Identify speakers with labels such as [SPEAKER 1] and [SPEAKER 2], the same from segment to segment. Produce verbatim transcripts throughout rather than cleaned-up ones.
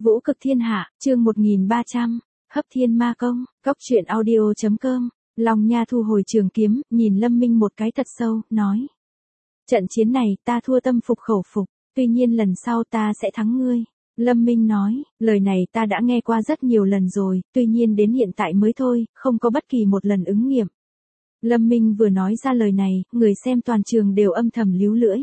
[SPEAKER 1] Vũ cực thiên hạ, chương một nghìn ba trăm, hấp thiên ma công, cốc truyện audio chấm com. Long Nha thu hồi trường kiếm, nhìn Lâm Minh một cái thật sâu, nói. Trận chiến này ta thua tâm phục khẩu phục, tuy nhiên lần sau ta sẽ thắng ngươi. Lâm Minh nói, lời này ta đã nghe qua rất nhiều lần rồi, tuy nhiên đến hiện tại mới thôi, không có bất kỳ một lần ứng nghiệm. Lâm Minh vừa nói ra lời này, người xem toàn trường đều âm thầm líu lưỡi.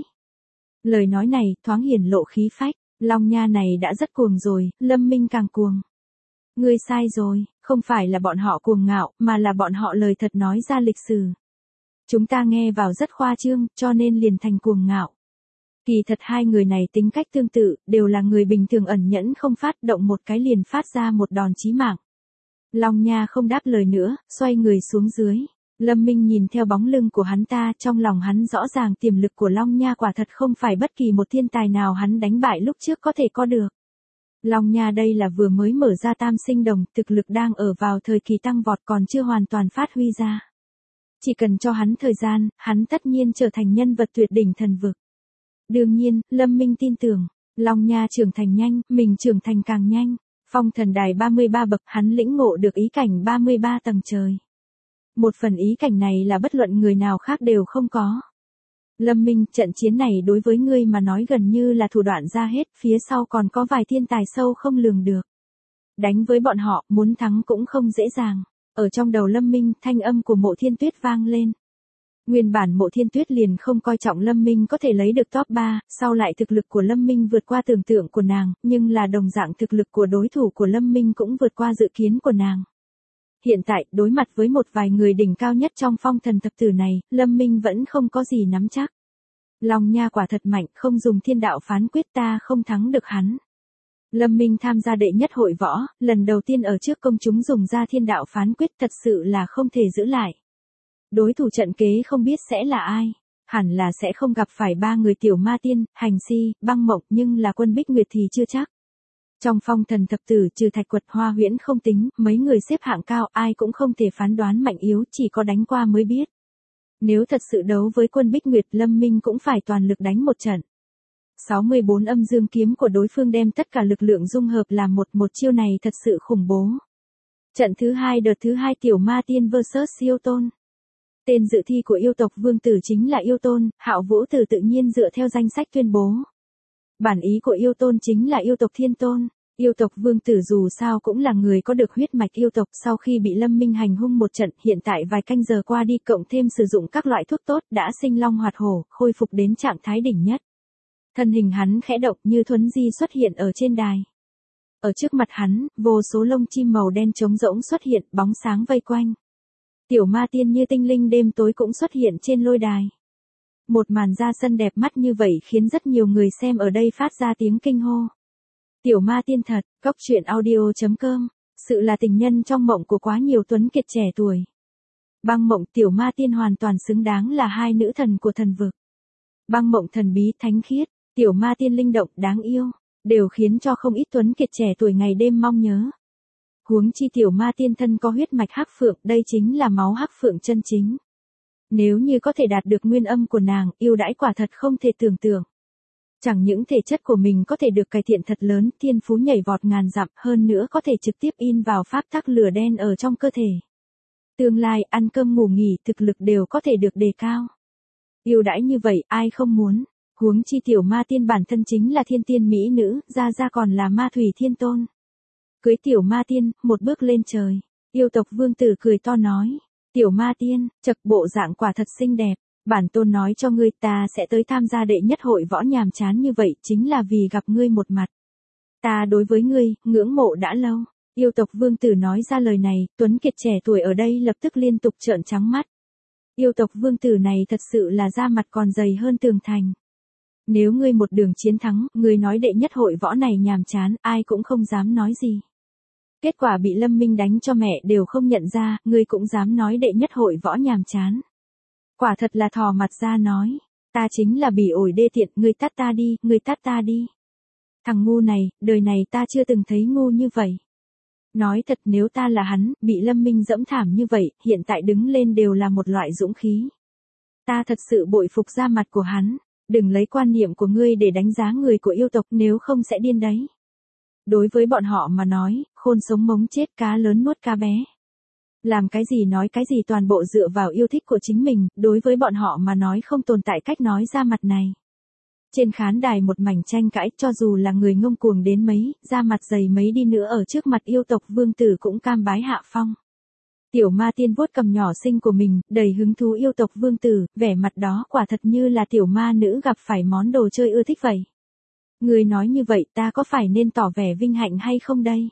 [SPEAKER 1] Lời nói này thoáng hiển lộ khí phách, Long Nha này đã rất cuồng rồi, Lâm Minh càng cuồng. Ngươi sai rồi, không phải là bọn họ cuồng ngạo, mà là bọn họ lời thật nói ra lịch sử. Chúng ta nghe vào rất khoa trương, cho nên liền thành cuồng ngạo. Kỳ thật hai người này tính cách tương tự, đều là người bình thường ẩn nhẫn không phát động một cái liền phát ra một đòn chí mạng. Long Nha không đáp lời nữa, xoay người xuống dưới. Lâm Minh nhìn theo bóng lưng của hắn ta, trong lòng hắn rõ ràng tiềm lực của Long Nha quả thật không phải bất kỳ một thiên tài nào hắn đánh bại lúc trước có thể có được. Long Nha đây là vừa mới mở ra tam sinh đồng, thực lực đang ở vào thời kỳ tăng vọt còn chưa hoàn toàn phát huy ra. Chỉ cần cho hắn thời gian, hắn tất nhiên trở thành nhân vật tuyệt đỉnh thần vực. Đương nhiên, Lâm Minh tin tưởng, Long Nha trưởng thành nhanh, mình trưởng thành càng nhanh. Phong thần đài ba mươi ba bậc, hắn lĩnh ngộ được ý cảnh ba mươi ba tầng trời. Một phần ý cảnh này là bất luận người nào khác đều không có. Lâm Minh, trận chiến này đối với ngươi mà nói gần như là thủ đoạn ra hết, phía sau còn có vài thiên tài sâu không lường được. Đánh với bọn họ, muốn thắng cũng không dễ dàng. Ở trong đầu Lâm Minh, thanh âm của Mộ Thiên Tuyết vang lên. Nguyên bản Mộ Thiên Tuyết liền không coi trọng Lâm Minh có thể lấy được top ba, sau lại thực lực của Lâm Minh vượt qua tưởng tượng của nàng, nhưng là đồng dạng thực lực của đối thủ của Lâm Minh cũng vượt qua dự kiến của nàng. Hiện tại, đối mặt với một vài người đỉnh cao nhất trong phong thần thập tử này, Lâm Minh vẫn không có gì nắm chắc. Long Nha quả thật mạnh, không dùng thiên đạo phán quyết ta không thắng được hắn. Lâm Minh tham gia đệ nhất hội võ, lần đầu tiên ở trước công chúng dùng ra thiên đạo phán quyết thật sự là không thể giữ lại. Đối thủ trận kế không biết sẽ là ai, hẳn là sẽ không gặp phải ba người tiểu ma tiên, hành si, băng mộng nhưng là Quân Bích Nguyệt thì chưa chắc. Trong phong thần thập tử trừ Thạch Quật Hoa Huyễn không tính, mấy người xếp hạng cao ai cũng không thể phán đoán mạnh yếu, chỉ có đánh qua mới biết. Nếu thật sự đấu với Quân Bích Nguyệt, Lâm Minh cũng phải toàn lực đánh một trận. sáu mươi bốn âm dương kiếm của đối phương đem tất cả lực lượng dung hợp làm một một chiêu này thật sự khủng bố. Trận thứ hai đợt thứ hai tiểu ma tiên versus yêu tôn. Tên dự thi của yêu tộc vương tử chính là yêu tôn, Hạo Vũ Tử tự nhiên dựa theo danh sách tuyên bố. Bản ý của yêu tôn chính là yêu tộc thiên tôn. Yêu tộc vương tử dù sao cũng là người có được huyết mạch yêu tộc, sau khi bị Lâm Minh hành hung một trận, hiện tại vài canh giờ qua đi cộng thêm sử dụng các loại thuốc tốt đã sinh long hoạt hổ, khôi phục đến trạng thái đỉnh nhất. Thân hình hắn khẽ động như thuấn di xuất hiện ở trên đài. Ở trước mặt hắn, vô số lông chim màu đen trống rỗng xuất hiện, bóng sáng vây quanh. Tiểu ma tiên như tinh linh đêm tối cũng xuất hiện trên lôi đài. Một màn ra sân đẹp mắt như vậy khiến rất nhiều người xem ở đây phát ra tiếng kinh hô. Tiểu ma tiên thật, cốc truyện audio chấm com, sự là tình nhân trong mộng của quá nhiều tuấn kiệt trẻ tuổi. Băng mộng tiểu ma tiên hoàn toàn xứng đáng là hai nữ thần của thần vực. Băng mộng thần bí thánh khiết, tiểu ma tiên linh động đáng yêu, đều khiến cho không ít tuấn kiệt trẻ tuổi ngày đêm mong nhớ. Huống chi tiểu ma tiên thân có huyết mạch hắc phượng, đây chính là máu hắc phượng chân chính. Nếu như có thể đạt được nguyên âm của nàng, yêu đãi quả thật không thể tưởng tượng. Chẳng những thể chất của mình có thể được cải thiện thật lớn, thiên phú nhảy vọt ngàn dặm, hơn nữa có thể trực tiếp in vào pháp tắc lửa đen ở trong cơ thể. Tương lai, ăn cơm ngủ nghỉ, thực lực đều có thể được đề cao. Yêu đãi như vậy, ai không muốn. Huống chi tiểu ma tiên bản thân chính là thiên tiên mỹ nữ, ra ra còn là ma thủy thiên tôn. Cưới tiểu ma tiên, một bước lên trời. Yêu tộc vương tử cười to nói. Tiểu ma tiên, chật bộ dạng quả thật xinh đẹp. Bản tôn nói cho ngươi ta sẽ tới tham gia đệ nhất hội võ nhàm chán như vậy chính là vì gặp ngươi một mặt. Ta đối với ngươi, ngưỡng mộ đã lâu. Yêu tộc vương tử nói ra lời này, tuấn kiệt trẻ tuổi ở đây lập tức liên tục trợn trắng mắt. Yêu tộc vương tử này thật sự là da mặt còn dày hơn tường thành. Nếu ngươi một đường chiến thắng, ngươi nói đệ nhất hội võ này nhàm chán, ai cũng không dám nói gì. Kết quả bị Lâm Minh đánh cho mẹ đều không nhận ra, ngươi cũng dám nói đệ nhất hội võ nhàm chán. Quả thật là thò mặt ra nói, ta chính là bỉ ổi đê tiện, ngươi tát ta đi, ngươi tát ta đi. Thằng ngu này, đời này ta chưa từng thấy ngu như vậy. Nói thật nếu ta là hắn, bị Lâm Minh dẫm thảm như vậy, hiện tại đứng lên đều là một loại dũng khí. Ta thật sự bội phục da mặt của hắn, đừng lấy quan niệm của ngươi để đánh giá người của yêu tộc nếu không sẽ điên đấy. Đối với bọn họ mà nói, khôn sống mống chết cá lớn nuốt cá bé. Làm cái gì nói cái gì toàn bộ dựa vào yêu thích của chính mình, đối với bọn họ mà nói không tồn tại cách nói ra mặt này. Trên khán đài một mảnh tranh cãi, cho dù là người ngông cuồng đến mấy, ra mặt dày mấy đi nữa ở trước mặt yêu tộc vương tử cũng cam bái hạ phong. Tiểu ma tiên vuốt cầm nhỏ xinh của mình, đầy hứng thú yêu tộc vương tử, vẻ mặt đó quả thật như là tiểu ma nữ gặp phải món đồ chơi ưa thích vậy. Người nói như vậy ta có phải nên tỏ vẻ vinh hạnh hay không đây?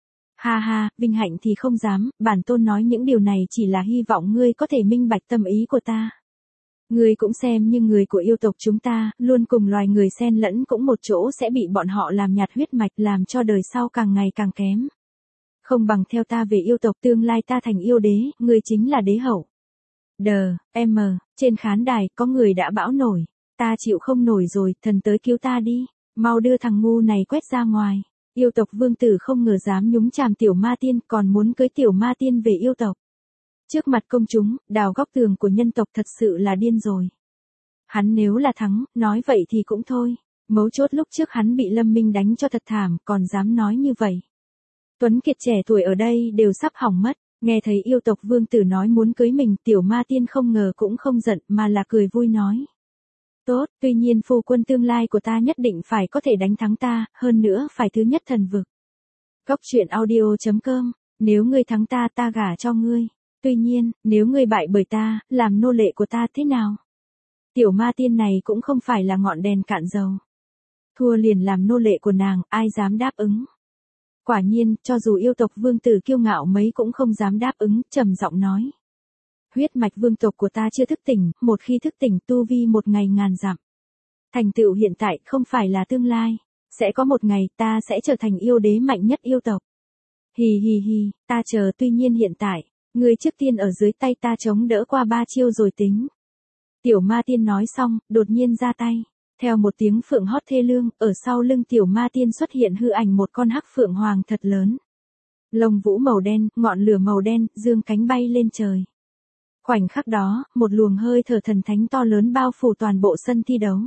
[SPEAKER 1] Ha ha, vinh hạnh thì không dám, bản tôn nói những điều này chỉ là hy vọng ngươi có thể minh bạch tâm ý của ta. Ngươi cũng xem như người của yêu tộc chúng ta, luôn cùng loài người xen lẫn cũng một chỗ sẽ bị bọn họ làm nhạt huyết mạch làm cho đời sau càng ngày càng kém. Không bằng theo ta về yêu tộc tương lai ta thành yêu đế, ngươi chính là đế hậu. Đờ, em, trên khán đài có người đã bão nổi, ta chịu không nổi rồi, thần tới cứu ta đi, mau đưa thằng ngu này quét ra ngoài. Yêu tộc vương tử không ngờ dám nhúng chàm tiểu ma tiên còn muốn cưới tiểu ma tiên về yêu tộc. Trước mặt công chúng, đào góc tường của nhân tộc thật sự là điên rồi. Hắn nếu là thắng, nói vậy thì cũng thôi. Mấu chốt lúc trước hắn bị Lâm Minh đánh cho thật thảm, còn dám nói như vậy. Tuấn kiệt trẻ tuổi ở đây đều sắp hỏng mất, nghe thấy yêu tộc vương tử nói muốn cưới mình, tiểu ma tiên không ngờ cũng không giận mà là cười vui nói. Tốt, tuy nhiên phu quân tương lai của ta nhất định phải có thể đánh thắng ta, hơn nữa phải thứ nhất thần vực. Góc truyện audio chấm com, nếu ngươi thắng ta ta gả cho ngươi. Tuy nhiên, nếu ngươi bại bởi ta, làm nô lệ của ta thế nào? Tiểu ma tiên này cũng không phải là ngọn đèn cạn dầu. Thua liền làm nô lệ của nàng, ai dám đáp ứng? Quả nhiên, cho dù yêu tộc vương tử kiêu ngạo mấy cũng không dám đáp ứng, trầm giọng nói. Huyết mạch vương tộc của ta chưa thức tỉnh, một khi thức tỉnh tu vi một ngày ngàn dặm. Thành tựu hiện tại không phải là tương lai, sẽ có một ngày ta sẽ trở thành yêu đế mạnh nhất yêu tộc. Hì hì hì, ta chờ tuy nhiên hiện tại, ngươi trước tiên ở dưới tay ta chống đỡ qua ba chiêu rồi tính. Tiểu ma tiên nói xong, đột nhiên ra tay. Theo một tiếng phượng hót thê lương, ở sau lưng tiểu ma tiên xuất hiện hư ảnh một con hắc phượng hoàng thật lớn. Lông vũ màu đen, ngọn lửa màu đen, dương cánh bay lên trời. Khoảnh khắc đó, một luồng hơi thở thần thánh to lớn bao phủ toàn bộ sân thi đấu.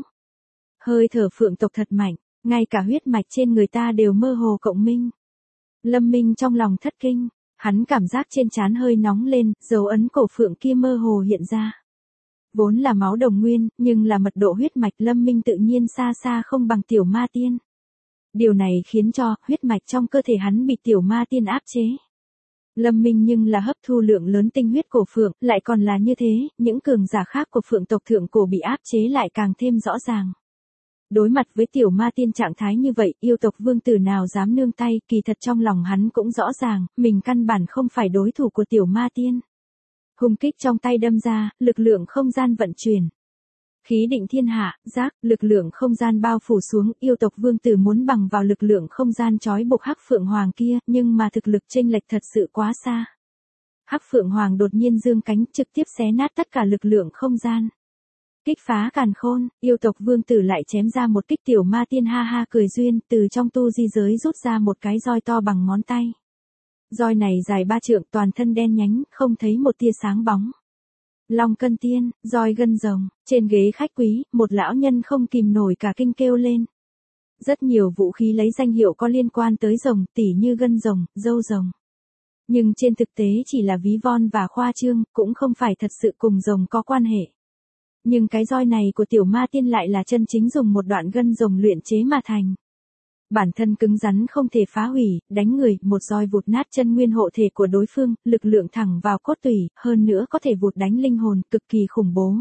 [SPEAKER 1] Hơi thở phượng tộc thật mạnh, ngay cả huyết mạch trên người ta đều mơ hồ cộng minh. Lâm Minh trong lòng thất kinh, hắn cảm giác trên trán hơi nóng lên, dấu ấn cổ phượng kia mơ hồ hiện ra. Vốn là máu đồng nguyên, nhưng là mật độ huyết mạch Lâm Minh tự nhiên xa xa không bằng tiểu ma tiên. Điều này khiến cho huyết mạch trong cơ thể hắn bị tiểu ma tiên áp chế. Lâm Minh nhưng là hấp thu lượng lớn tinh huyết cổ phượng, lại còn là như thế, những cường giả khác của phượng tộc thượng cổ bị áp chế lại càng thêm rõ ràng. Đối mặt với tiểu ma tiên trạng thái như vậy, yêu tộc vương tử nào dám nương tay, kỳ thật trong lòng hắn cũng rõ ràng, mình căn bản không phải đối thủ của tiểu ma tiên. Hung kích trong tay đâm ra, lực lượng không gian vận chuyển. Khí định thiên hạ, giác, lực lượng không gian bao phủ xuống, yêu tộc vương tử muốn bằng vào lực lượng không gian trói buộc hắc phượng hoàng kia, nhưng mà thực lực chênh lệch thật sự quá xa. Hắc phượng hoàng đột nhiên dương cánh trực tiếp xé nát tất cả lực lượng không gian. Kích phá càn khôn, yêu tộc vương tử lại chém ra một kích tiểu ma tiên ha ha cười duyên, từ trong tu di giới rút ra một cái roi to bằng ngón tay. Roi này dài ba trượng toàn thân đen nhánh, không thấy một tia sáng bóng. Long cân tiên, roi gân rồng, trên ghế khách quý, một lão nhân không kìm nổi cả kinh kêu lên. Rất nhiều vũ khí lấy danh hiệu có liên quan tới rồng, tỉ như gân rồng, râu rồng. Nhưng trên thực tế chỉ là ví von và khoa trương, cũng không phải thật sự cùng rồng có quan hệ. Nhưng cái roi này của tiểu ma tiên lại là chân chính dùng một đoạn gân rồng luyện chế mà thành. Bản thân cứng rắn không thể phá hủy, đánh người, một roi vụt nát chân nguyên hộ thể của đối phương, lực lượng thẳng vào cốt tủy, hơn nữa có thể vụt đánh linh hồn, cực kỳ khủng bố.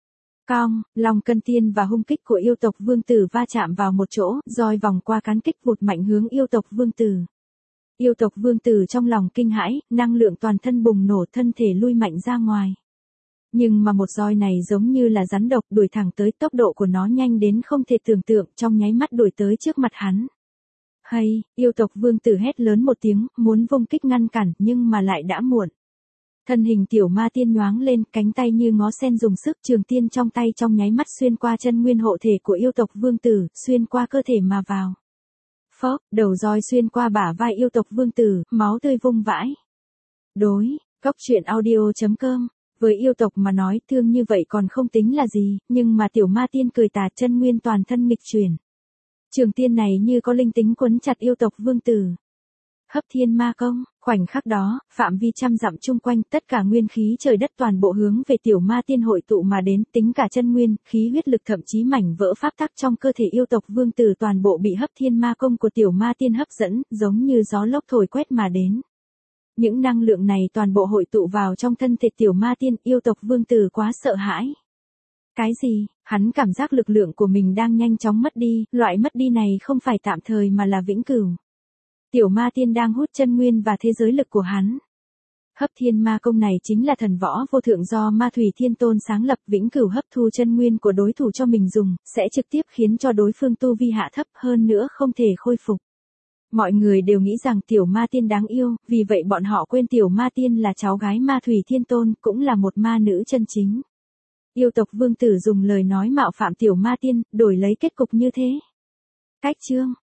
[SPEAKER 1] Cong, Long cân tiên và hung kích của yêu tộc vương tử va chạm vào một chỗ, roi vòng qua cán kích vụt mạnh hướng yêu tộc vương tử. Yêu tộc vương tử trong lòng kinh hãi, năng lượng toàn thân bùng nổ, thân thể lui mạnh ra ngoài. Nhưng mà một roi này giống như là rắn độc, đuổi thẳng tới, tốc độ của nó nhanh đến không thể tưởng tượng, trong nháy mắt đuổi tới trước mặt hắn. Hay, yêu tộc vương tử hét lớn một tiếng, muốn vung kích ngăn cản, nhưng mà lại đã muộn. Thân hình tiểu ma tiên nhoáng lên, cánh tay như ngó sen dùng sức, trường tiên trong tay trong nháy mắt xuyên qua chân nguyên hộ thể của yêu tộc vương tử, xuyên qua cơ thể mà vào. Phốc, đầu roi xuyên qua bả vai yêu tộc vương tử, máu tươi vung vãi. Đối, góc truyện audio chấm com. Với yêu tộc mà nói thương như vậy còn không tính là gì, nhưng mà tiểu ma tiên cười tà, chân nguyên toàn thân nghịch chuyển. Trường tiên này như có linh tính quấn chặt yêu tộc vương tử. Hấp thiên ma công, khoảnh khắc đó, phạm vi trăm dặm chung quanh, tất cả nguyên khí trời đất toàn bộ hướng về tiểu ma tiên hội tụ mà đến, tính cả chân nguyên, khí huyết lực thậm chí mảnh vỡ pháp tắc trong cơ thể yêu tộc vương tử toàn bộ bị hấp thiên ma công của tiểu ma tiên hấp dẫn, giống như gió lốc thổi quét mà đến. Những năng lượng này toàn bộ hội tụ vào trong thân thể tiểu ma tiên, yêu tộc vương tử quá sợ hãi. Cái gì? Hắn cảm giác lực lượng của mình đang nhanh chóng mất đi, loại mất đi này không phải tạm thời mà là vĩnh cửu. Tiểu ma tiên đang hút chân nguyên và thế giới lực của hắn. Hấp thiên ma công này chính là thần võ vô thượng do ma thủy thiên tôn sáng lập, vĩnh cửu hấp thu chân nguyên của đối thủ cho mình dùng, sẽ trực tiếp khiến cho đối phương tu vi hạ thấp hơn nữa không thể khôi phục. Mọi người đều nghĩ rằng tiểu ma tiên đáng yêu, vì vậy bọn họ quên tiểu ma tiên là cháu gái ma thủy thiên tôn, cũng là một ma nữ chân chính. Yêu tộc vương tử dùng lời nói mạo phạm tiểu ma tiên, đổi lấy kết cục như thế. Cách chương